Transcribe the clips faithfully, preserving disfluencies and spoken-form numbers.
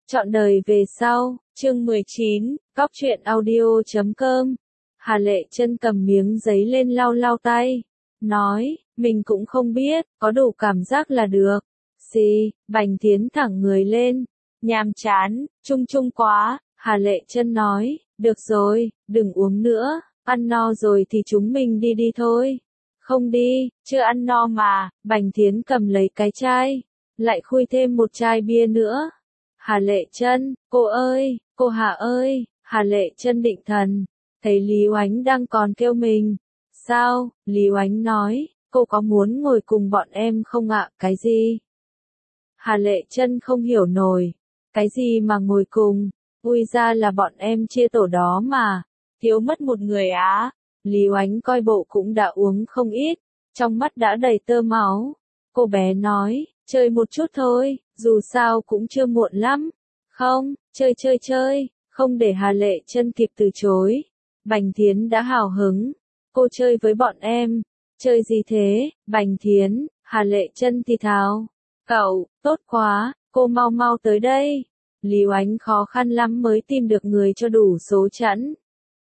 Trọn đời về sau, chương mười chín, cóc truyện audio chấm com. Hà Lệ Chân cầm miếng giấy lên lau lau tay, nói, mình cũng không biết, có đủ cảm giác là được. Xì, Bành Thiến thẳng người lên, nhàm chán, chung chung quá, Hà Lệ Chân nói, được rồi, đừng uống nữa, ăn no rồi thì chúng mình đi đi thôi. Không đi, chưa ăn no mà, Bành Thiến cầm lấy cái chai, lại khui thêm một chai bia nữa. Hà Lệ Chân, cô ơi, cô Hà ơi, Hà Lệ Chân định thần, thấy Lý Oánh đang còn kêu mình. Sao, Lý Oánh nói, cô có muốn ngồi cùng bọn em không ạ? Cái gì? Hà Lệ Chân không hiểu nổi, cái gì mà ngồi cùng, ui ra là bọn em chia tổ đó mà, thiếu mất một người á. Lý Oánh coi bộ cũng đã uống không ít, trong mắt đã đầy tơ máu. Cô bé nói, chơi một chút thôi, dù sao cũng chưa muộn lắm. Không, chơi chơi chơi, không để Hà Lệ Chân kịp từ chối. Bành Thiến đã hào hứng, cô chơi với bọn em. Chơi gì thế? Bành Thiến, Hà Lệ Chân thì thào. Cậu, tốt quá, cô mau mau tới đây. Lý Oánh khó khăn lắm mới tìm được người cho đủ số chẵn.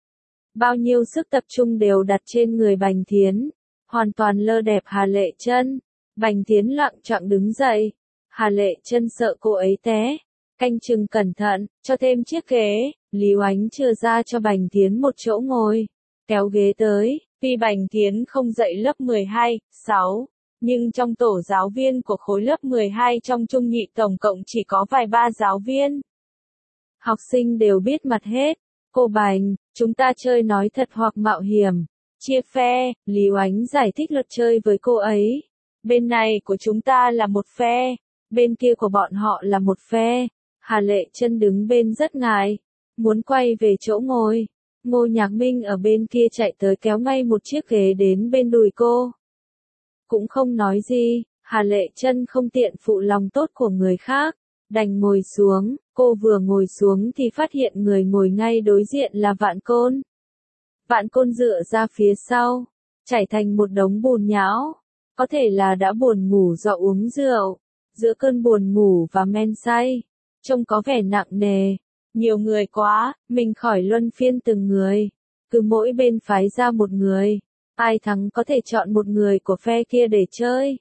Bao nhiêu sức tập trung đều đặt trên người Bành Thiến, hoàn toàn lơ đẹp Hà Lệ Chân. Bành Thiến lặng chặng đứng dậy, Hà Lệ Chân sợ cô ấy té, canh chừng cẩn thận, cho thêm chiếc ghế. Lý Oánh chừa ra cho Bành Thiến một chỗ ngồi, kéo ghế tới. Tuy Bành Thiến không dạy lớp mười hai, sáu, nhưng trong tổ giáo viên của khối lớp mười hai trong trung nhị tổng cộng chỉ có vài ba giáo viên. Học sinh đều biết mặt hết. Cô Bành, chúng ta chơi nói thật hoặc mạo hiểm, chia phe. Lý Oánh giải thích luật chơi với cô ấy. Bên này của chúng ta là một phe, bên kia của bọn họ là một phe. Hà Lệ Chân đứng bên rất ngại, muốn quay về chỗ ngồi. Ngô Nhạc Minh ở bên kia chạy tới kéo ngay một chiếc ghế đến bên đùi cô. Cũng không nói gì, Hà Lệ Chân không tiện phụ lòng tốt của người khác, đành ngồi xuống. Cô vừa ngồi xuống thì phát hiện người ngồi ngay đối diện là Vạn Côn. Vạn Côn dựa ra phía sau, chảy thành một đống bùn nhão. Có thể là đã buồn ngủ do uống rượu, giữa cơn buồn ngủ và men say, trông có vẻ nặng nề. Nhiều người quá, mình khỏi luân phiên từng người, cứ mỗi bên phái ra một người, ai thắng có thể chọn một người của phe kia để chơi.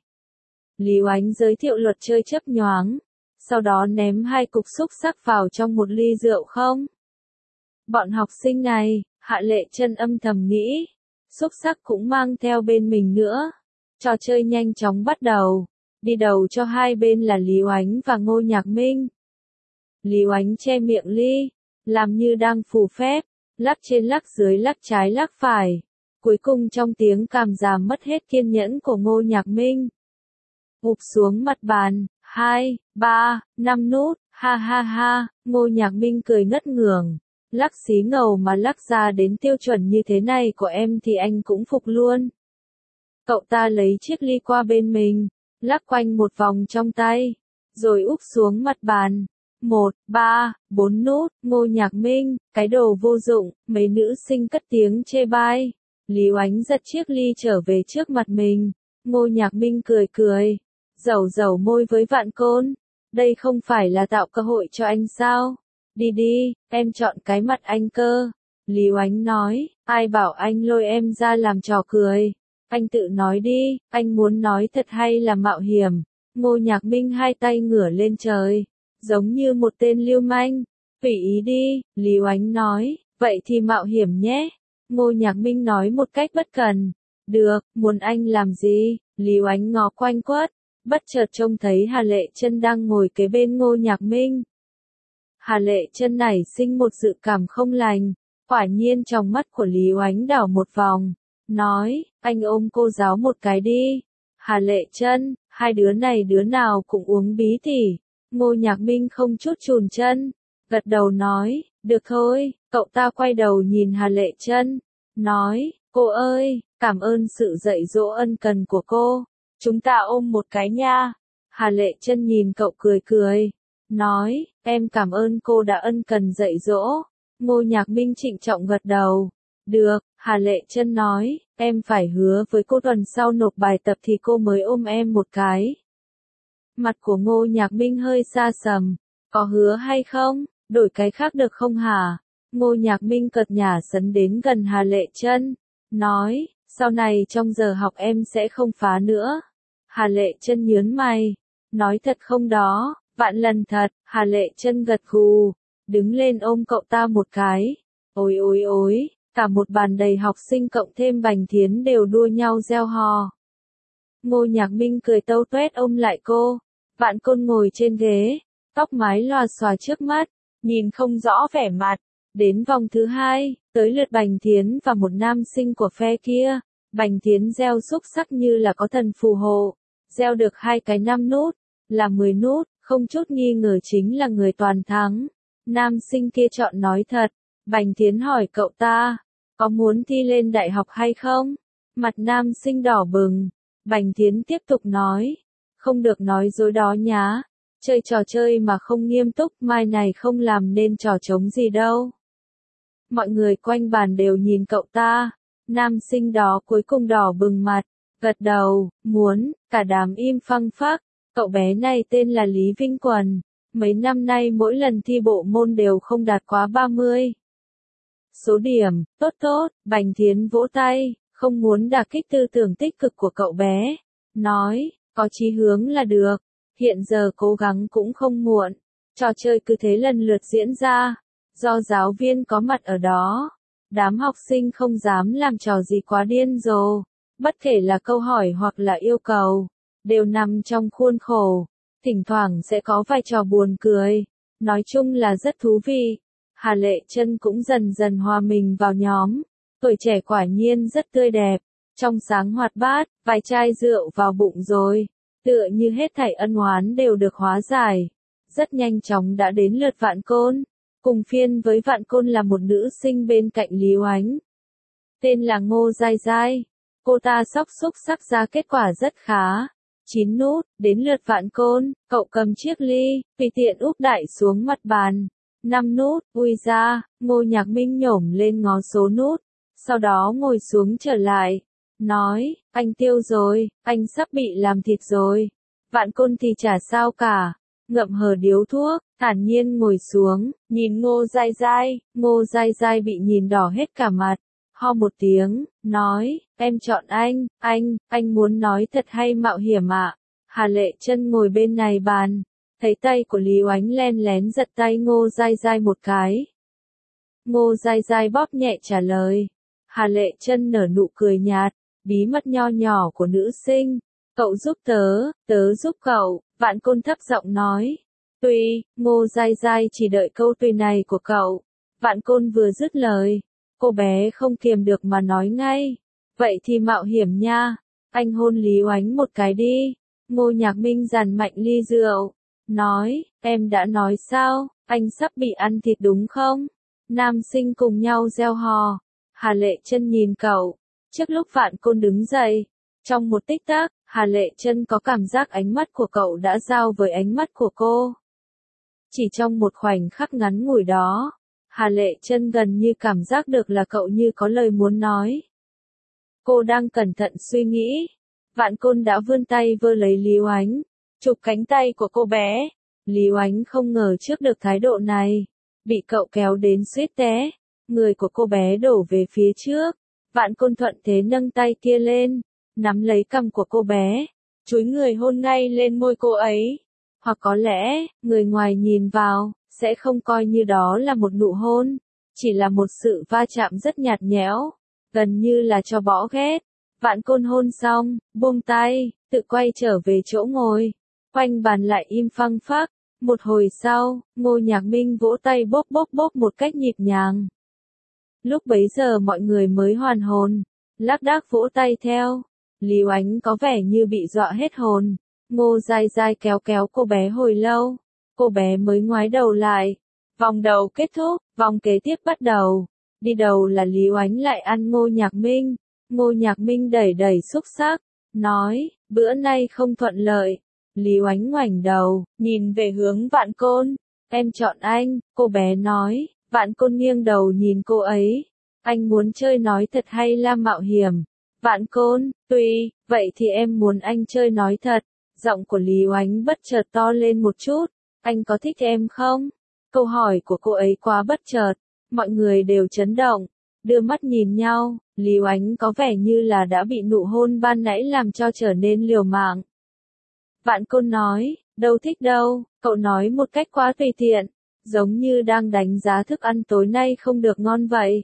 Lý Oánh giới thiệu luật chơi chấp nhoáng, sau đó ném hai cục xúc xắc vào trong một ly rượu không. Bọn học sinh này, Hạ Lệ Chân âm thầm nghĩ, xúc xắc cũng mang theo bên mình nữa. Trò chơi nhanh chóng bắt đầu, đi đầu cho hai bên là Lý Oánh và Ngô Nhạc Minh. Lý Oánh che miệng ly, làm như đang phù phép, lắc trên lắc dưới lắc trái lắc phải. Cuối cùng trong tiếng càm ràm mất hết kiên nhẫn của Ngô Nhạc Minh, ụp xuống mặt bàn. Hai, ba, năm nút, ha ha ha. Ngô Nhạc Minh cười ngất ngưởng, lắc xí ngầu mà lắc ra đến tiêu chuẩn như thế này của em thì anh cũng phục luôn. Cậu ta lấy chiếc ly qua bên mình, lắc quanh một vòng trong tay, rồi úp xuống mặt bàn. Một, ba, bốn nút. Ngô Nhạc Minh, cái đồ vô dụng. Mấy nữ sinh cất tiếng chê bai. Lý Oánh giật chiếc ly trở về trước mặt mình. Ngô Nhạc Minh cười cười, dẩu dẩu môi với Vạn Côn. Đây không phải là tạo cơ hội cho anh sao? Đi đi, em chọn cái mặt anh cơ. Lý Oánh nói, ai bảo anh lôi em ra làm trò cười. Anh tự nói đi, anh muốn nói thật hay là mạo hiểm? Ngô Nhạc Minh hai tay ngửa lên trời, giống như một tên lưu manh. Tùy ý đi, Lý Oánh nói, vậy thì mạo hiểm nhé. Ngô Nhạc Minh nói một cách bất cần. Được, muốn anh làm gì? Lý Oánh ngó quanh quất, bất chợt trông thấy Hà Lệ Chân đang ngồi kế bên Ngô Nhạc Minh. Hà Lệ Chân nảy sinh một dự cảm không lành, quả nhiên trong mắt của Lý Oánh đảo một vòng, nói, anh ôm cô giáo một cái đi. Hà Lệ Chân, hai đứa này đứa nào cũng uống bí tỉ. Ngô Nhạc Minh không chút chùn chân, gật đầu nói, được thôi. Cậu ta quay đầu nhìn Hà Lệ Chân, nói, cô ơi, cảm ơn sự dạy dỗ ân cần của cô. Chúng ta ôm một cái nha. Hà Lệ Chân nhìn cậu cười cười, nói, em cảm ơn cô đã ân cần dạy dỗ. Ngô Nhạc Minh trịnh trọng gật đầu. Được, Hà Lệ Chân nói, em phải hứa với cô tuần sau nộp bài tập thì cô mới ôm em một cái. Mặt của Ngô Nhạc Minh hơi xa sầm, Có hứa hay không? Đổi cái khác được không hả? Ngô Nhạc Minh cợt nhả sấn đến gần Hà Lệ Chân, nói, sau này trong giờ học em sẽ không phá nữa. Hà Lệ Chân nhướng mày, nói thật không đó, vạn lần thật. Hà Lệ Chân gật gù, đứng lên ôm cậu ta một cái. Ôi ôi ôi, cả một bàn đầy học sinh cộng thêm Bành Thiến đều đua nhau reo hò. Ngô Nhạc Minh cười tâu tuét ôm lại cô. Vạn Côn ngồi trên ghế, tóc mái lòa xòa trước mắt, nhìn không rõ vẻ mặt. Đến vòng thứ hai, tới lượt Bành Thiến và một nam sinh của phe kia. Bành Thiến gieo xúc sắc như là có thần phù hộ, gieo được hai cái năm nút, là mười nút, không chút nghi ngờ chính là người toàn thắng. Nam sinh kia chọn nói thật. Bành Thiến hỏi cậu ta, có muốn thi lên đại học hay không? Mặt nam sinh đỏ bừng. Bành Thiến tiếp tục nói, không được nói dối đó nhá. Chơi trò chơi mà không nghiêm túc, mai này không làm nên trò trống gì đâu. Mọi người quanh bàn đều nhìn cậu ta. Nam sinh đó cuối cùng đỏ bừng mặt, gật đầu, muốn. Cả đám im phăng phắc. Cậu bé này tên là Lý Vinh Quần. Mấy năm nay mỗi lần thi bộ môn đều không đạt quá ba mươi. Số điểm, tốt tốt. Bành Thiến vỗ tay, không muốn đả kích tư tưởng tích cực của cậu bé. Nói, có chí hướng là được. Hiện giờ cố gắng cũng không muộn. Trò chơi cứ thế lần lượt diễn ra. Do giáo viên có mặt ở đó, đám học sinh không dám làm trò gì quá điên rồ. Bất kể là câu hỏi hoặc là yêu cầu, đều nằm trong khuôn khổ. Thỉnh thoảng sẽ có vài trò buồn cười. Nói chung là rất thú vị. Hà Lệ Chân cũng dần dần hòa mình vào nhóm. Tuổi trẻ quả nhiên rất tươi đẹp. Trong sáng hoạt bát, vài chai rượu vào bụng rồi. Tựa như hết thảy ân oán đều được hóa giải. Rất nhanh chóng đã đến lượt Vạn Côn. Cùng phiên với Vạn Côn là một nữ sinh bên cạnh Lý Oánh. Tên là Ngô Giai Giai. Cô ta sóc xúc sắc ra kết quả rất khá. chín nút, đến lượt Vạn Côn, cậu cầm chiếc ly, tùy tiện úp đại xuống mặt bàn. năm nút, ui ra, Ngô Nhạc Minh nhổm lên ngó số nút. Sau đó ngồi xuống trở lại. Nói, anh tiêu rồi, anh sắp bị làm thịt rồi. Vạn Côn thì chả sao cả. Ngậm hờ điếu thuốc, thản nhiên ngồi xuống, nhìn Ngô Giai Giai. Ngô Giai Giai bị nhìn đỏ hết cả mặt. Ho một tiếng, nói, em chọn anh, anh, anh muốn nói thật hay mạo hiểm ạ? Hà Lệ Chân ngồi bên này bàn, thấy tay của Lý Oánh len lén giật tay Ngô Giai Giai một cái. Ngô Giai Giai bóp nhẹ trả lời. Hà Lệ Chân nở nụ cười nhạt, bí mật nho nhỏ của nữ sinh. Cậu giúp tớ, tớ giúp cậu. Vạn Côn thấp giọng nói. Tuy, Ngô Giai Giai chỉ đợi câu tuy này của cậu. Vạn Côn vừa dứt lời, cô bé không kiềm được mà nói ngay. Vậy thì mạo hiểm nha. Anh hôn Lý Oánh một cái đi. Ngô Nhạc Minh dàn mạnh ly rượu. Nói, em đã nói sao, anh sắp bị ăn thịt đúng không? Nam sinh cùng nhau reo hò. Hà Lệ Chân nhìn cậu. Trước lúc Vạn Côn đứng dậy, trong một tích tắc, Hà Lệ Chân có cảm giác ánh mắt của cậu đã giao với ánh mắt của cô. Chỉ trong một khoảnh khắc ngắn ngủi đó, Hà Lệ Chân gần như cảm giác được là cậu như có lời muốn nói. Cô đang cẩn thận suy nghĩ. Vạn Côn đã vươn tay vơ lấy Lý Oánh, chụp cánh tay của cô bé. Lý Oánh không ngờ trước được thái độ này, bị cậu kéo đến suýt té. Người của cô bé đổ về phía trước. Vạn Côn thuận thế nâng tay kia lên, nắm lấy cằm của cô bé, chúi người hôn ngay lên môi cô ấy. Hoặc có lẽ, người ngoài nhìn vào, sẽ không coi như đó là một nụ hôn, chỉ là một sự va chạm rất nhạt nhẽo, gần như là cho bỏ ghét. Vạn Côn hôn xong, buông tay, tự quay trở về chỗ ngồi. Quanh bàn lại im phăng phắc. Một hồi sau, Ngô Nhạc Minh vỗ tay bốp bốp bốp một cách nhịp nhàng. Lúc bấy giờ mọi người mới hoàn hồn, lác đác vỗ tay theo. Lý Oánh có vẻ như bị dọa hết hồn. Ngô Giai Giai kéo kéo cô bé hồi lâu, cô bé mới ngoái đầu lại. Vòng đầu kết thúc, vòng kế tiếp bắt đầu. Đi đầu là Lý Oánh lại ăn Ngô Nhạc Minh. Ngô Nhạc Minh đẩy đẩy xúc xắc, nói, bữa nay không thuận lợi. Lý Oánh ngoảnh đầu, nhìn về hướng Vạn Côn. Em chọn anh, cô bé nói. Vạn Côn nghiêng đầu nhìn cô ấy. Anh muốn chơi nói thật hay là mạo hiểm? Vạn Côn, tùy, vậy thì em muốn anh chơi nói thật. Giọng của Lý Oánh bất chợt to lên một chút. anh có thích em không? Câu hỏi của cô ấy quá bất chợt, mọi người đều chấn động, đưa mắt nhìn nhau, Lý Oánh có vẻ như là đã bị nụ hôn ban nãy làm cho trở nên liều mạng. Vạn Côn nói, đâu thích đâu, cậu nói một cách quá tùy tiện, giống như đang đánh giá thức ăn tối nay không được ngon vậy.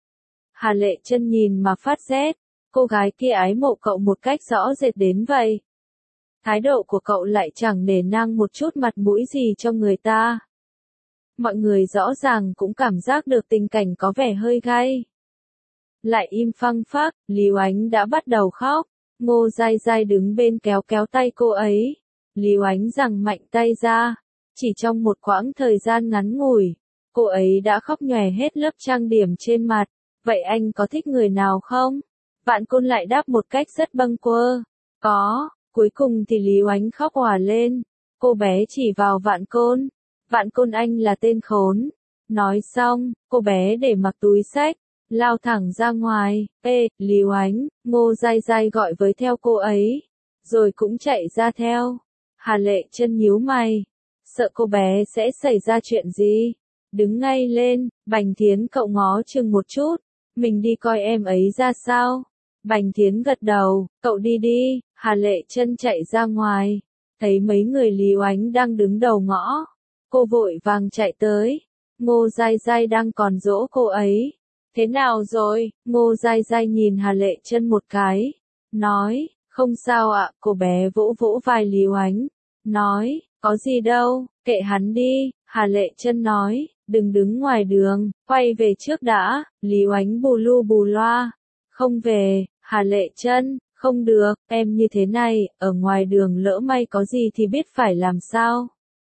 Hà Lệ Chân nhìn mà phát rét, cô gái kia ái mộ cậu một cách rõ rệt đến vậy. Thái độ của cậu lại chẳng nể nang một chút mặt mũi gì cho người ta. Mọi người rõ ràng cũng cảm giác được tình cảnh có vẻ hơi gay. Lại im phăng phắc, Lý Oánh đã bắt đầu khóc. Ngô Giai Giai đứng bên kéo kéo tay cô ấy. Lý Oánh giằng mạnh tay ra. Chỉ trong một quãng thời gian ngắn ngủi, cô ấy đã khóc nhòe hết lớp trang điểm trên mặt. Vậy anh có thích người nào không? Vạn Côn lại đáp một cách rất bâng quơ. Có, cuối cùng thì Lý Oánh khóc òa lên. Cô bé chỉ vào Vạn Côn. Vạn Côn anh là tên khốn. Nói xong, cô bé để mặc túi xách, lao thẳng ra ngoài. Ê, Lý Oánh, Ngô Giai Giai gọi với theo cô ấy. Rồi cũng chạy ra theo. Hà Lệ Chân nhíu mày. Sợ cô bé sẽ xảy ra chuyện gì? Đứng ngay lên, Bành Thiến cậu ngó chừng một chút. Mình đi coi em ấy ra sao? Bành Thiến gật đầu, cậu đi đi. Hà Lệ Chân chạy ra ngoài. Thấy mấy người Lý Oánh đang đứng đầu ngõ. Cô vội vàng chạy tới. Ngô Giai Giai đang còn dỗ cô ấy. Thế nào rồi? Ngô Giai Giai nhìn Hà Lệ Chân một cái. Nói, không sao ạ. Cô bé vỗ vỗ vai Lý Oánh. Nói, có gì đâu, kệ hắn đi. Hà Lệ Chân nói, đừng đứng ngoài đường, quay về trước đã. Lý Oánh bù lu bù loa. Không về. Hà Lệ Chân, không được, em như thế này, ở ngoài đường lỡ may có gì thì biết phải làm sao.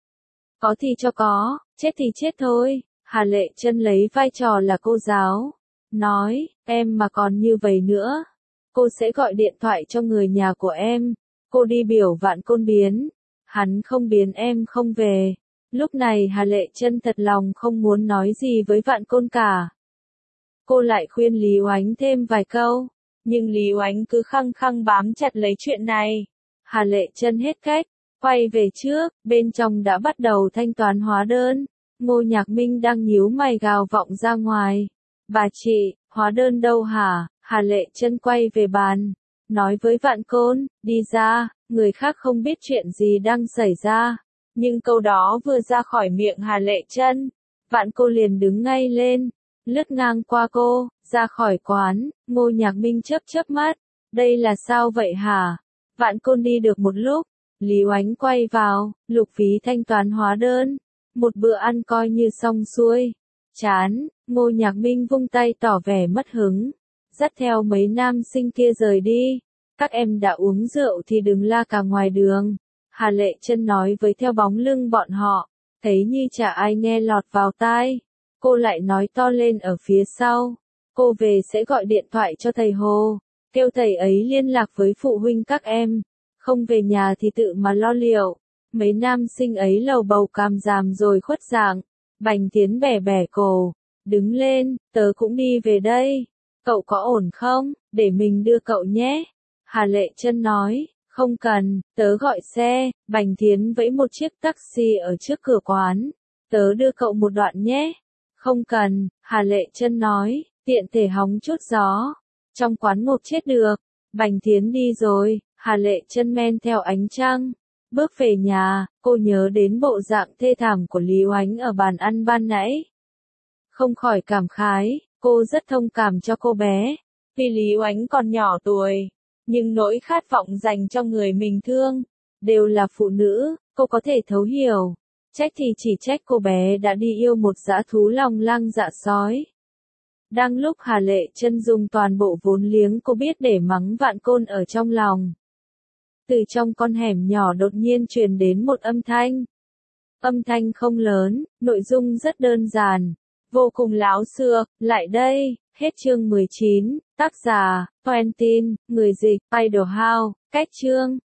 Có thì cho có, chết thì chết thôi. Hà Lệ Chân lấy vai trò là cô giáo. Nói, em mà còn như vậy nữa, cô sẽ gọi điện thoại cho người nhà của em. Cô đi biểu Vạn Côn biến. Hắn không biến em không về. Lúc này Hà Lệ Chân thật lòng không muốn nói gì với Vạn Côn cả. Cô lại khuyên Lý Oánh thêm vài câu. Nhưng Lý Oánh cứ khăng khăng bám chặt lấy chuyện này. Hà Lệ Chân hết cách. Quay về trước, bên trong đã bắt đầu thanh toán hóa đơn. Ngô Nhạc Minh đang nhíu mày gào vọng ra ngoài. Bà chị, hóa đơn đâu hả? Hà Lệ Chân quay về bàn. Nói với Vạn Côn, đi ra, người khác không biết chuyện gì đang xảy ra. Nhưng câu đó vừa ra khỏi miệng Hà Lệ Chân, Vạn Côn liền đứng ngay lên, lướt ngang qua cô, ra khỏi quán. Ngô Nhạc Minh chớp chớp mắt. Đây là sao vậy hả? Vạn Côn đi được một lúc. Lý Oánh quay vào, Lục phí thanh toán hóa đơn. Một bữa ăn coi như xong xuôi. Chán, Ngô Nhạc Minh vung tay tỏ vẻ mất hứng. Dắt theo mấy nam sinh kia rời đi. Các em đã uống rượu thì đừng la cả ngoài đường. Hà Lệ Chân nói với theo bóng lưng bọn họ. Thấy như chả ai nghe lọt vào tai. Cô lại nói to lên ở phía sau. Cô về sẽ gọi điện thoại cho thầy Hồ. Kêu thầy ấy liên lạc với phụ huynh các em. Không về nhà thì tự mà lo liệu. Mấy nam sinh ấy lầu bầu càm ràm rồi khuất dạng. Bành Thiến bẻ bẻ cổ. Đứng lên, tớ cũng đi về đây. Cậu có ổn không? Để mình đưa cậu nhé. Hà Lệ Chân nói, không cần, tớ gọi xe. Bành Thiến vẫy một chiếc taxi ở trước cửa quán. Tớ đưa cậu một đoạn nhé. Không cần, Hà Lệ Chân nói, tiện thể hóng chút gió. Trong quán ngộp chết được. Bành Thiến đi rồi. Hà Lệ Chân men theo ánh trăng. Bước về nhà, cô nhớ đến bộ dạng thê thảm của Lý Oánh ở bàn ăn ban nãy. Không khỏi cảm khái, cô rất thông cảm cho cô bé. Vì Lý Oánh còn nhỏ tuổi, nhưng nỗi khát vọng dành cho người mình thương, đều là phụ nữ, cô có thể thấu hiểu. Trách thì chỉ trách cô bé đã đi yêu một dã thú lòng lang dạ sói. Đang lúc Hà Lệ Chân dùng toàn bộ vốn liếng cô biết để mắng Vạn Côn ở trong lòng. Từ trong con hẻm nhỏ đột nhiên truyền đến một âm thanh. Âm thanh không lớn, nội dung rất đơn giản, vô cùng láo xược. Lại đây. Hết chương mười chín, tác giả, Quentin, người dịch, Idle House, cách chương.